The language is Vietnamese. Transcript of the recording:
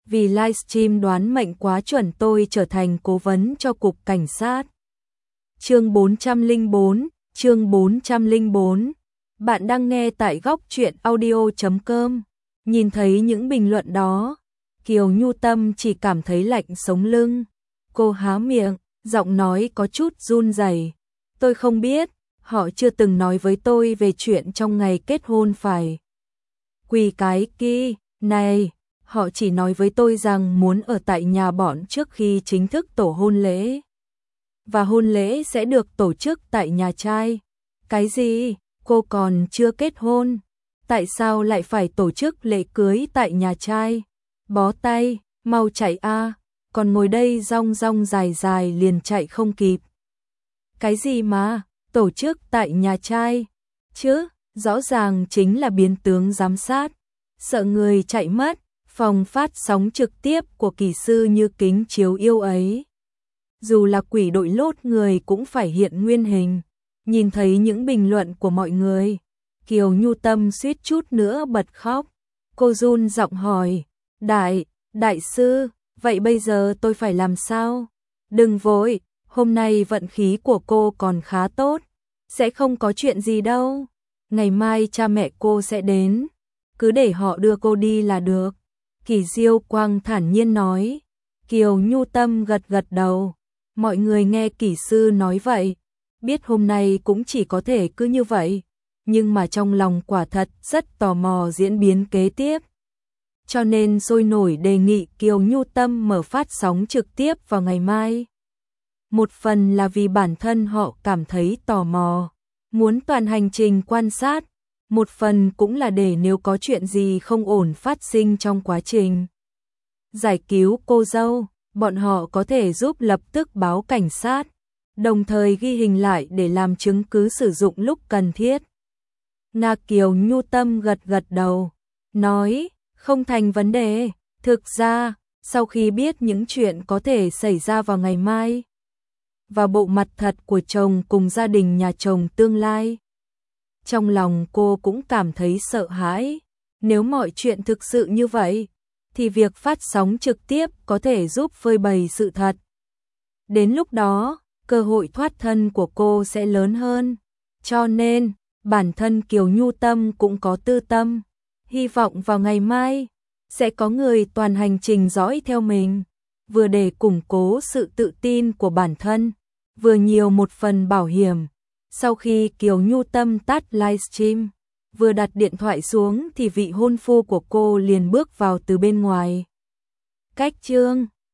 vì livestream đoán mệnh quá chuẩn tôi trở thành cố vấn cho cục cảnh sát. Chương 404. Bạn đang nghe tại góc truyện audio.com. Nhìn thấy những bình luận đó, Kiều Nhu Tâm chỉ cảm thấy lạnh sống lưng. Cô há miệng, giọng nói có chút run rẩy. Tôi không biết, họ chưa từng nói với tôi về chuyện trong ngày kết hôn phải. Quỳ cái kia, này, họ chỉ nói với tôi rằng muốn ở tại nhà bọn trước khi chính thức tổ hôn lễ. Và hôn lễ sẽ được tổ chức tại nhà trai. Cái gì? Cô còn chưa kết hôn? Tại sao lại phải tổ chức lễ cưới tại nhà trai? Bó tay, mau chạy a, còn ngồi đây rong rong dài dài liền chạy không kịp. Cái gì mà, tổ chức tại nhà trai? Chứ, rõ ràng chính là biến tướng giám sát. Sợ người chạy mất, phòng phát sóng trực tiếp của kỳ sư như kính chiếu yêu ấy. Dù là quỷ đội lốt người cũng phải hiện nguyên hình. Nhìn thấy những bình luận của mọi người, Kiều Nhu Tâm suýt chút nữa bật khóc. Cô run giọng hỏi, đại sư, vậy bây giờ tôi phải làm sao? Đừng vội, hôm nay vận khí của cô còn khá tốt, sẽ không có chuyện gì đâu. Ngày mai cha mẹ cô sẽ đến, cứ để họ đưa cô đi là được. Kỳ Diêu Quang thản nhiên nói. Kiều Nhu Tâm gật gật đầu. Mọi người nghe kỹ sư nói vậy, biết hôm nay cũng chỉ có thể cứ như vậy, nhưng mà trong lòng quả thật rất tò mò diễn biến kế tiếp. Cho nên sôi nổi đề nghị Kiều Nhu Tâm mở phát sóng trực tiếp vào ngày mai. Một phần là vì bản thân họ cảm thấy tò mò, muốn toàn hành trình quan sát, một phần cũng là để nếu có chuyện gì không ổn phát sinh trong quá trình giải cứu cô dâu, bọn họ có thể giúp lập tức báo cảnh sát, đồng thời ghi hình lại để làm chứng cứ sử dụng lúc cần thiết. Nga Kiều Nhu Tâm gật gật đầu, nói, không thành vấn đề. Thực ra, sau khi biết những chuyện có thể xảy ra vào ngày mai, và bộ mặt thật của chồng cùng gia đình nhà chồng tương lai, trong lòng cô cũng cảm thấy sợ hãi. Nếu mọi chuyện thực sự như vậy, thì việc phát sóng trực tiếp có thể giúp phơi bày sự thật. Đến lúc đó, cơ hội thoát thân của cô sẽ lớn hơn. Cho nên, bản thân Kiều Nhu Tâm cũng có tư tâm, hy vọng vào ngày mai sẽ có người toàn hành trình dõi theo mình, vừa để củng cố sự tự tin của bản thân, vừa nhiều một phần bảo hiểm. Sau khi Kiều Nhu Tâm tắt livestream, vừa đặt điện thoại xuống thì vị hôn phu của cô liền bước vào từ bên ngoài. Cách chương